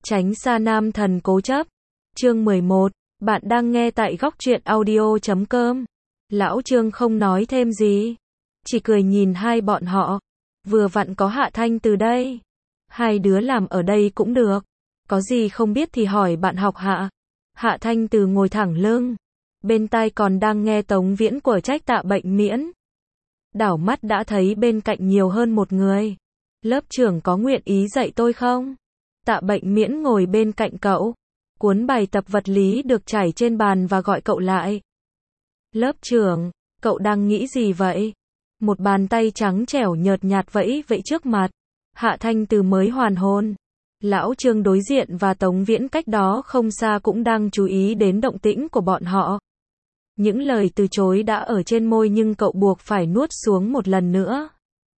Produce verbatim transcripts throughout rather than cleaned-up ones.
Tránh xa nam thần cố chấp. Chương mười một. Bạn đang nghe tại góc truyện audio chấm com. Lão Trương không nói thêm gì. Chỉ cười nhìn hai bọn họ. Vừa vặn có Hạ Thanh từ đây. Hai đứa làm ở đây cũng được. Có gì không biết thì hỏi bạn học Hạ. Hạ Thanh từ ngồi thẳng lưng. Bên tai còn đang nghe Tống Viễn của trách Tạ Bệnh Miễn. Đảo mắt đã thấy bên cạnh nhiều hơn một người. Lớp trưởng có nguyện ý dạy tôi không? Tạ Bệnh Miễn ngồi bên cạnh cậu. Cuốn bài tập vật lý được trải trên bàn và gọi cậu lại. Lớp trưởng, cậu đang nghĩ gì vậy? Một bàn tay trắng trẻo nhợt nhạt vẫy vẫy trước mặt. Hạ Thanh từ mới hoàn hồn. Lão Trương đối diện và Tống Viễn cách đó không xa cũng đang chú ý đến động tĩnh của bọn họ. Những lời từ chối đã ở trên môi nhưng cậu buộc phải nuốt xuống một lần nữa.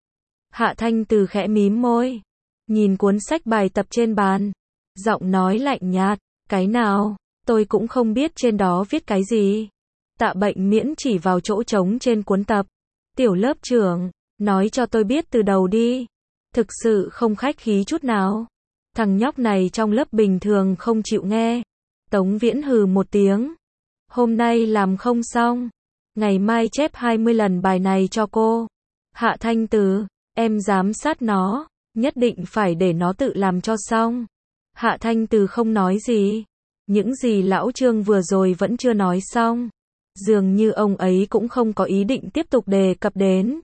Hạ Thanh từ khẽ mím môi. Nhìn cuốn sách bài tập trên bàn. Giọng nói lạnh nhạt. Cái nào? Tôi cũng không biết trên đó viết cái gì. Tạ Bệnh Miễn chỉ vào chỗ trống trên cuốn tập. Tiểu lớp trưởng, nói cho tôi biết từ đầu đi. Thực sự không khách khí chút nào. Thằng nhóc này trong lớp bình thường không chịu nghe. Tống Viễn hừ một tiếng. Hôm nay làm không xong. Ngày mai chép hai mươi lần bài này cho cô. Hạ Thanh từ, em giám sát nó. Nhất định phải để nó tự làm cho xong. Hạ Thanh từ không nói gì. Những gì Lão Trương vừa rồi vẫn chưa nói xong. Dường như ông ấy cũng không có ý định tiếp tục đề cập đến.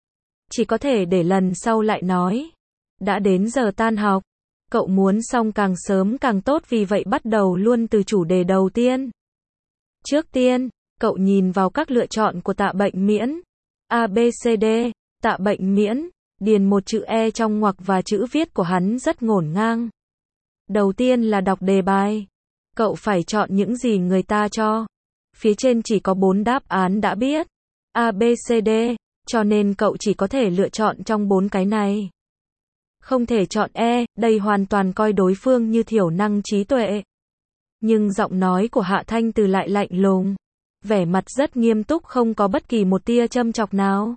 Chỉ có thể để lần sau lại nói. Đã đến giờ tan học. Cậu muốn xong càng sớm càng tốt vì vậy bắt đầu luôn từ chủ đề đầu tiên. Trước tiên, cậu nhìn vào các lựa chọn của Tạ Bệnh Miễn. A B C D, Tạ Bệnh Miễn, điền một chữ E trong ngoặc và chữ viết của hắn rất ngổn ngang. Đầu tiên là đọc đề bài. Cậu phải chọn những gì người ta cho. Phía trên chỉ có bốn đáp án đã biết. A B C D, cho nên cậu chỉ có thể lựa chọn trong bốn cái này. Không thể chọn E, đây hoàn toàn coi đối phương như thiểu năng trí tuệ. Nhưng giọng nói của Hạ Thanh từ lại lạnh lùng. Vẻ mặt rất nghiêm túc không có bất kỳ một tia châm chọc nào.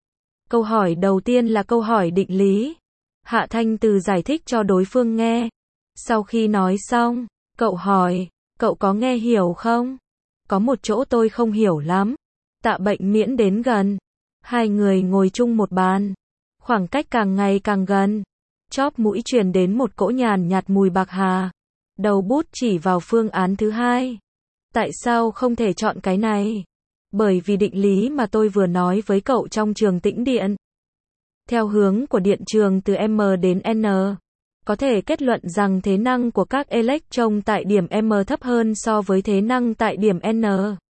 Câu hỏi đầu tiên là câu hỏi định lý. Hạ Thanh từ giải thích cho đối phương nghe. Sau khi nói xong, cậu hỏi, cậu có nghe hiểu không? Có một chỗ tôi không hiểu lắm. Tạ Bệnh Miễn đến gần. Hai người ngồi chung một bàn. Khoảng cách càng ngày càng gần. Chóp mũi truyền đến một cỗ nhàn nhạt mùi bạc hà. Đầu bút chỉ vào phương án thứ hai. Tại sao không thể chọn cái này? Bởi vì định lý mà tôi vừa nói với cậu trong trường tĩnh điện. Theo hướng của điện trường từ M đến N. Có thể kết luận rằng thế năng của các electron tại điểm M thấp hơn so với thế năng tại điểm N.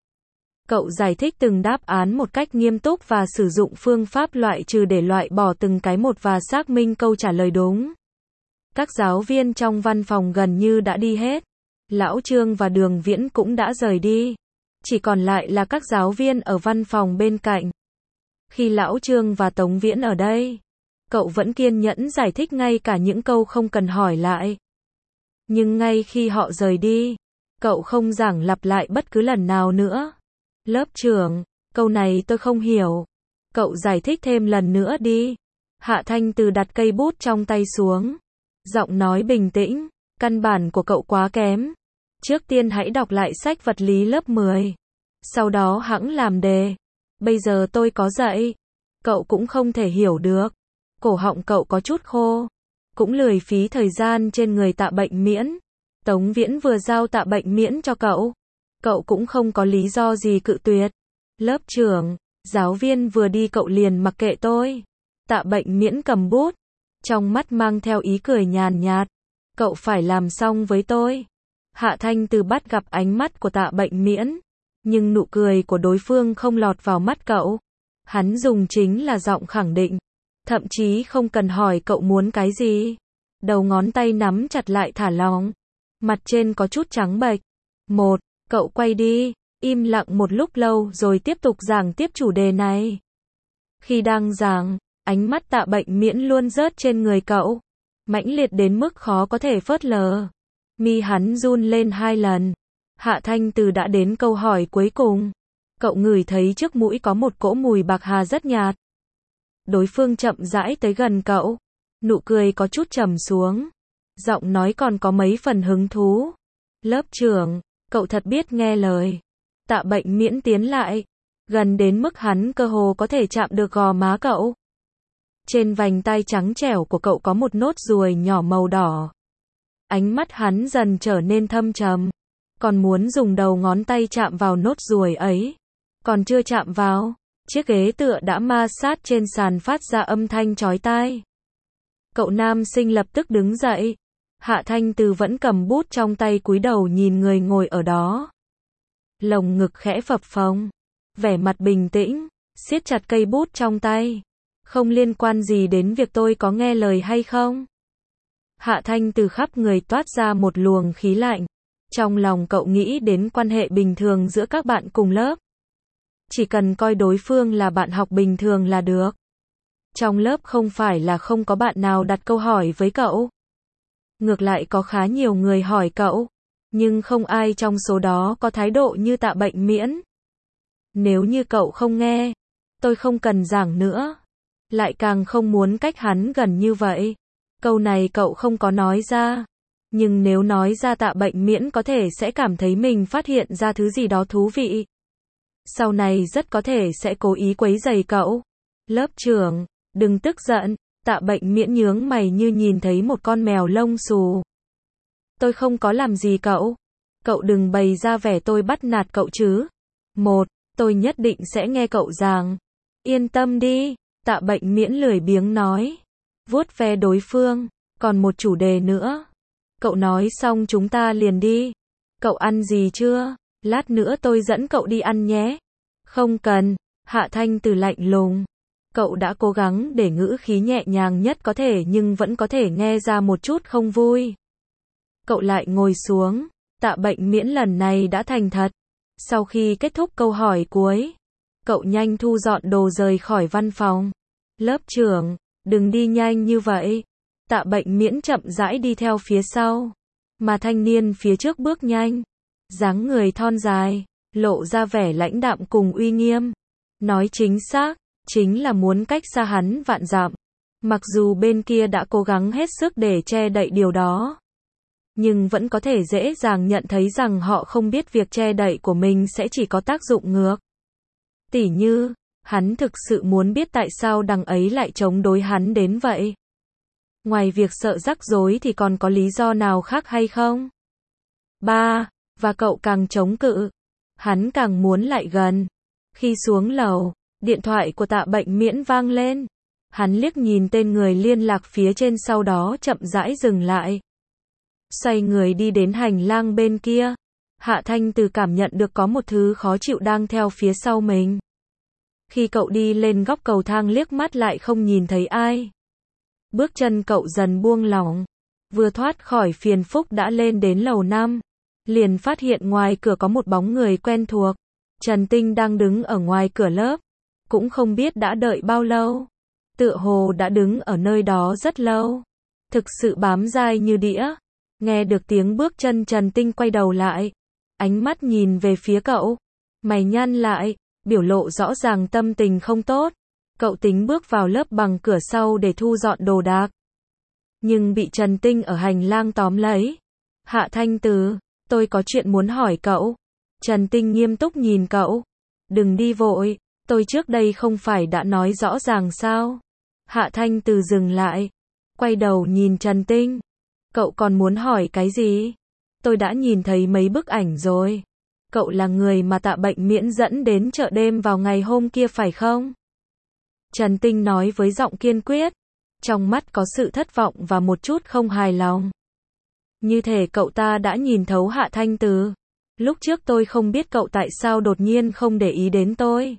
Cậu giải thích từng đáp án một cách nghiêm túc và sử dụng phương pháp loại trừ để loại bỏ từng cái một và xác minh câu trả lời đúng. Các giáo viên trong văn phòng gần như đã đi hết. Lão Trương và Đường Viễn cũng đã rời đi. Chỉ còn lại là các giáo viên ở văn phòng bên cạnh. Khi Lão Trương và Tống Viễn ở đây, cậu vẫn kiên nhẫn giải thích ngay cả những câu không cần hỏi lại. Nhưng ngay khi họ rời đi, cậu không giảng lặp lại bất cứ lần nào nữa. Lớp trưởng, câu này tôi không hiểu. Cậu giải thích thêm lần nữa đi. Hạ Thanh từ đặt cây bút trong tay xuống. Giọng nói bình tĩnh, căn bản của cậu quá kém. Trước tiên hãy đọc lại sách vật lý lớp mười. Sau đó hẵng làm đề. Bây giờ tôi có dạy. Cậu cũng không thể hiểu được. Cổ họng cậu có chút khô. Cũng lười phí thời gian trên người Tạ Bệnh Miễn. Tống Viễn vừa giao Tạ Bệnh Miễn cho cậu. Cậu cũng không có lý do gì cự tuyệt. Lớp trưởng, giáo viên vừa đi cậu liền mặc kệ tôi. Tạ Bệnh Miễn cầm bút. Trong mắt mang theo ý cười nhàn nhạt. Cậu phải làm xong với tôi. Hạ Thanh từ bắt gặp ánh mắt của Tạ Bệnh Miễn. Nhưng nụ cười của đối phương không lọt vào mắt cậu. Hắn dùng chính là giọng khẳng định. Thậm chí không cần hỏi cậu muốn cái gì. Đầu ngón tay nắm chặt lại thả lỏng. Mặt trên có chút trắng bệch. Một, cậu quay đi. Im lặng một lúc lâu rồi tiếp tục giảng tiếp chủ đề này. Khi đang giảng, ánh mắt Tạ Bệnh Miễn luôn rớt trên người cậu. Mãnh liệt đến mức khó có thể phớt lờ. Mi hắn run lên hai lần. Hạ Thanh từ đã đến câu hỏi cuối cùng. Cậu ngửi thấy trước mũi có một cỗ mùi bạc hà rất nhạt. Đối phương chậm rãi tới gần cậu. Nụ cười có chút trầm xuống. Giọng nói còn có mấy phần hứng thú. Lớp trưởng, cậu thật biết nghe lời. Tạ Bệnh Miễn tiến lại, gần đến mức hắn cơ hồ có thể chạm được gò má cậu. Trên vành tay trắng trẻo của cậu có một nốt ruồi nhỏ màu đỏ. Ánh mắt hắn dần trở nên thâm trầm, còn muốn dùng đầu ngón tay chạm vào nốt ruồi ấy. Còn chưa chạm vào, chiếc ghế tựa đã ma sát trên sàn phát ra âm thanh chói tai. Cậu nam sinh lập tức đứng dậy. Hạ Thanh Từ vẫn cầm bút trong tay cúi đầu nhìn người ngồi ở đó. Lồng ngực khẽ phập phồng, vẻ mặt bình tĩnh, siết chặt cây bút trong tay. Không liên quan gì đến việc tôi có nghe lời hay không. Hạ Thanh Từ khắp người toát ra một luồng khí lạnh. Trong lòng cậu nghĩ đến quan hệ bình thường giữa các bạn cùng lớp. Chỉ cần coi đối phương là bạn học bình thường là được. Trong lớp không phải là không có bạn nào đặt câu hỏi với cậu. Ngược lại có khá nhiều người hỏi cậu, nhưng không ai trong số đó có thái độ như Tạ Bệnh Miễn. Nếu như cậu không nghe, tôi không cần giảng nữa. Lại càng không muốn cách hắn gần như vậy. Câu này cậu không có nói ra. Nhưng nếu nói ra Tạ Bệnh Miễn có thể sẽ cảm thấy mình phát hiện ra thứ gì đó thú vị. Sau này rất có thể sẽ cố ý quấy rầy cậu. Lớp trưởng, đừng tức giận. Tạ Bệnh Miễn nhướng mày như nhìn thấy một con mèo lông xù. Tôi không có làm gì cậu. Cậu đừng bày ra vẻ tôi bắt nạt cậu chứ. Một, tôi nhất định sẽ nghe cậu giảng. Yên tâm đi, Tạ Bệnh Miễn lười biếng nói. Vuốt ve đối phương, còn một chủ đề nữa. Cậu nói xong chúng ta liền đi. Cậu ăn gì chưa? Lát nữa tôi dẫn cậu đi ăn nhé. Không cần, Hạ Thanh Từ lạnh lùng. Cậu đã cố gắng để ngữ khí nhẹ nhàng nhất có thể nhưng vẫn có thể nghe ra một chút không vui. Cậu lại ngồi xuống. Tạ Bệnh Miễn lần này đã thành thật. Sau khi kết thúc câu hỏi cuối, cậu nhanh thu dọn đồ rời khỏi văn phòng. Lớp trưởng, đừng đi nhanh như vậy. Tạ Bệnh Miễn chậm rãi đi theo phía sau. Mà thanh niên phía trước bước nhanh. Dáng người thon dài, lộ ra vẻ lãnh đạm cùng uy nghiêm. Nói chính xác, chính là muốn cách xa hắn vạn dặm. Mặc dù bên kia đã cố gắng hết sức để che đậy điều đó, nhưng vẫn có thể dễ dàng nhận thấy rằng họ không biết việc che đậy của mình sẽ chỉ có tác dụng ngược. Tỉ như, hắn thực sự muốn biết tại sao đằng ấy lại chống đối hắn đến vậy. Ngoài việc sợ rắc rối thì còn có lý do nào khác hay không? Ba, và cậu càng chống cự, hắn càng muốn lại gần. Khi xuống lầu, điện thoại của Tạ Bệnh Miễn vang lên. Hắn liếc nhìn tên người liên lạc phía trên sau đó chậm rãi dừng lại. Xoay người đi đến hành lang bên kia. Hạ Thanh Từ cảm nhận được có một thứ khó chịu đang theo phía sau mình. Khi cậu đi lên góc cầu thang liếc mắt lại không nhìn thấy ai. Bước chân cậu dần buông lỏng. Vừa thoát khỏi phiền phức đã lên đến lầu năm. Liền phát hiện ngoài cửa có một bóng người quen thuộc. Trần Tinh đang đứng ở ngoài cửa lớp. Cũng không biết đã đợi bao lâu. Tựa hồ đã đứng ở nơi đó rất lâu. Thực sự bám dai như đĩa. Nghe được tiếng bước chân Trần Tinh quay đầu lại. Ánh mắt nhìn về phía cậu. Mày nhăn lại, biểu lộ rõ ràng tâm tình không tốt. Cậu tính bước vào lớp bằng cửa sau để thu dọn đồ đạc. Nhưng bị Trần Tinh ở hành lang tóm lấy. Hạ Thanh Từ, tôi có chuyện muốn hỏi cậu. Trần Tinh nghiêm túc nhìn cậu. Đừng đi vội, tôi trước đây không phải đã nói rõ ràng sao? Hạ Thanh Từ dừng lại. Quay đầu nhìn Trần Tinh. Cậu còn muốn hỏi cái gì? Tôi đã nhìn thấy mấy bức ảnh rồi. Cậu là người mà Tạ Bệnh Miễn dẫn đến chợ đêm vào ngày hôm kia phải không? Trần Tinh nói với giọng kiên quyết. Trong mắt có sự thất vọng và một chút không hài lòng. Như thể cậu ta đã nhìn thấu Hạ Thanh Từ. Lúc trước tôi không biết cậu tại sao đột nhiên không để ý đến tôi.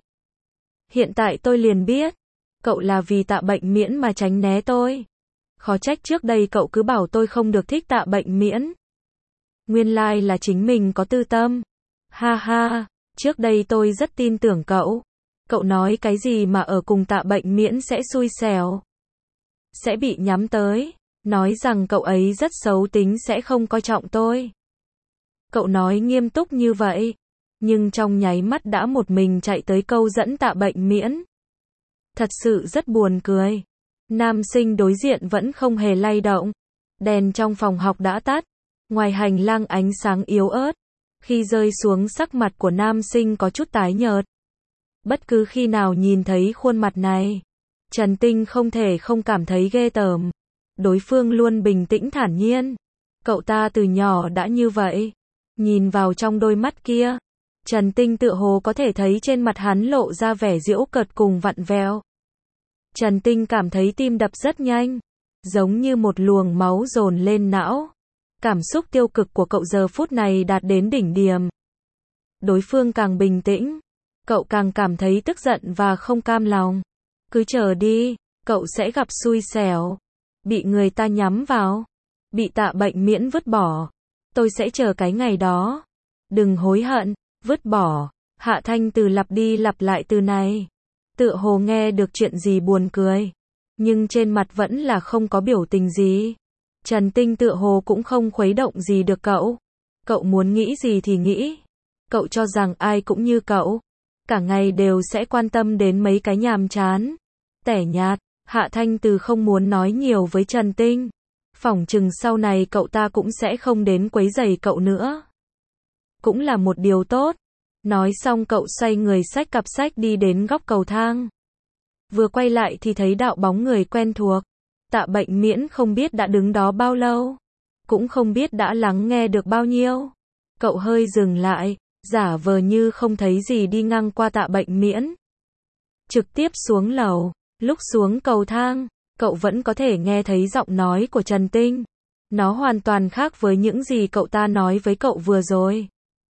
Hiện tại tôi liền biết. Cậu là vì Tạ Bệnh Miễn mà tránh né tôi. Khó trách trước đây cậu cứ bảo tôi không được thích Tạ Bệnh Miễn. Nguyên lai là chính mình có tư tâm. Ha ha, trước đây tôi rất tin tưởng cậu. Cậu nói cái gì mà ở cùng Tạ Bệnh Miễn sẽ xui xẻo. Sẽ bị nhắm tới. Nói rằng cậu ấy rất xấu tính sẽ không coi trọng tôi. Cậu nói nghiêm túc như vậy. Nhưng trong nháy mắt đã một mình chạy tới câu dẫn Tạ Bệnh Miễn. Thật sự rất buồn cười. Nam sinh đối diện vẫn không hề lay động. Đèn trong phòng học đã tắt. Ngoài hành lang ánh sáng yếu ớt. Khi rơi xuống sắc mặt của nam sinh có chút tái nhợt. Bất cứ khi nào nhìn thấy khuôn mặt này, Trần Tinh không thể không cảm thấy ghê tởm. Đối phương luôn bình tĩnh thản nhiên. Cậu ta từ nhỏ đã như vậy. Nhìn vào trong đôi mắt kia, Trần Tinh tựa hồ có thể thấy trên mặt hắn lộ ra vẻ giễu cợt cùng vặn vẹo. Trần Tinh cảm thấy tim đập rất nhanh, giống như một luồng máu dồn lên não. Cảm xúc tiêu cực của cậu giờ phút này đạt đến đỉnh điểm. Đối phương càng bình tĩnh, cậu càng cảm thấy tức giận và không cam lòng. Cứ chờ đi, cậu sẽ gặp xui xẻo. Bị người ta nhắm vào. Bị Tạ Bệnh Miễn vứt bỏ. Tôi sẽ chờ cái ngày đó. Đừng hối hận, vứt bỏ. Hạ Thanh Từ lặp đi lặp lại từ này. Tựa hồ nghe được chuyện gì buồn cười. Nhưng trên mặt vẫn là không có biểu tình gì. Trần Tinh tựa hồ cũng không khuấy động gì được cậu. Cậu muốn nghĩ gì thì nghĩ. Cậu cho rằng ai cũng như cậu. Cả ngày đều sẽ quan tâm đến mấy cái nhàm chán. Tẻ nhạt. Hạ Thanh Từ không muốn nói nhiều với Trần Tinh. Phỏng chừng sau này cậu ta cũng sẽ không đến quấy rầy cậu nữa. Cũng là một điều tốt. Nói xong cậu xoay người xách cặp sách đi đến góc cầu thang. Vừa quay lại thì thấy đạo bóng người quen thuộc. Tạ Bệnh Miễn không biết đã đứng đó bao lâu. Cũng không biết đã lắng nghe được bao nhiêu. Cậu hơi dừng lại, giả vờ như không thấy gì đi ngang qua Tạ Bệnh Miễn. Trực tiếp xuống lầu. Lúc xuống cầu thang, cậu vẫn có thể nghe thấy giọng nói của Trần Tinh. Nó hoàn toàn khác với những gì cậu ta nói với cậu vừa rồi.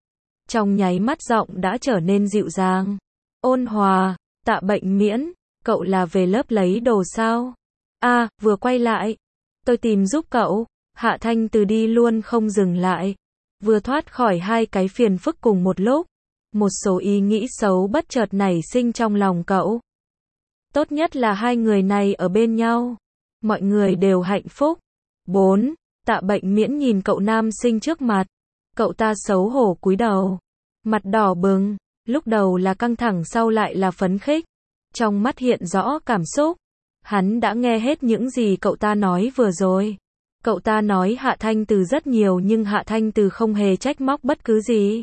Trong nháy mắt giọng đã trở nên dịu dàng, ôn hòa. Tạ Bệnh Miễn, cậu là về lớp lấy đồ sao? À, vừa quay lại. Tôi tìm giúp cậu. Hạ Thanh Từ đi luôn không dừng lại. Vừa thoát khỏi hai cái phiền phức cùng một lúc. Một số ý nghĩ xấu bất chợt nảy sinh trong lòng cậu. Tốt nhất là hai người này ở bên nhau. Mọi người đều hạnh phúc. bốn. Tạ Bệnh Miễn nhìn cậu nam sinh trước mặt. Cậu ta xấu hổ cúi đầu. Mặt đỏ bừng. Lúc đầu là căng thẳng sau lại là phấn khích. Trong mắt hiện rõ cảm xúc. Hắn đã nghe hết những gì cậu ta nói vừa rồi. Cậu ta nói Hạ Thanh Từ rất nhiều nhưng Hạ Thanh Từ không hề trách móc bất cứ gì.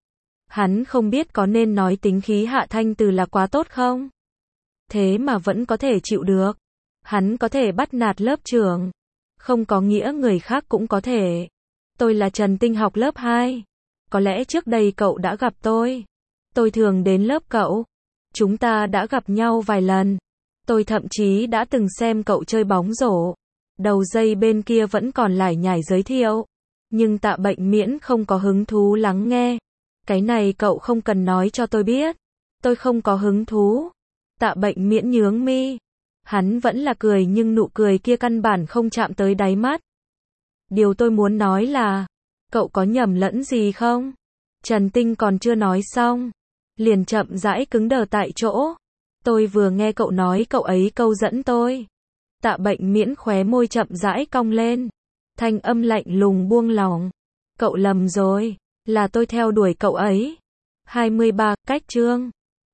Hắn không biết có nên nói tính khí Hạ Thanh Từ là quá tốt không? Thế mà vẫn có thể chịu được. Hắn có thể bắt nạt lớp trưởng. Không có nghĩa người khác cũng có thể. Tôi là Trần Tinh học lớp hai. Có lẽ trước đây cậu đã gặp tôi. Tôi thường đến lớp cậu. Chúng ta đã gặp nhau vài lần. Tôi thậm chí đã từng xem cậu chơi bóng rổ. Đầu dây bên kia vẫn còn lải nhải giới thiệu. Nhưng Tạ Bệnh Miễn không có hứng thú lắng nghe. Cái này cậu không cần nói cho tôi biết. Tôi không có hứng thú. Tạ Bệnh Miễn nhướng mi. Hắn vẫn là cười nhưng nụ cười kia căn bản không chạm tới đáy mắt. Điều tôi muốn nói là, cậu có nhầm lẫn gì không? Trần Tinh còn chưa nói xong. Liền chậm rãi cứng đờ tại chỗ. Tôi vừa nghe cậu nói cậu ấy câu dẫn tôi. Tạ Bệnh Miễn khóe môi chậm rãi cong lên. Thanh âm lạnh lùng buông lỏng. Cậu lầm rồi. Là tôi theo đuổi cậu ấy. hai mươi ba, cách chương.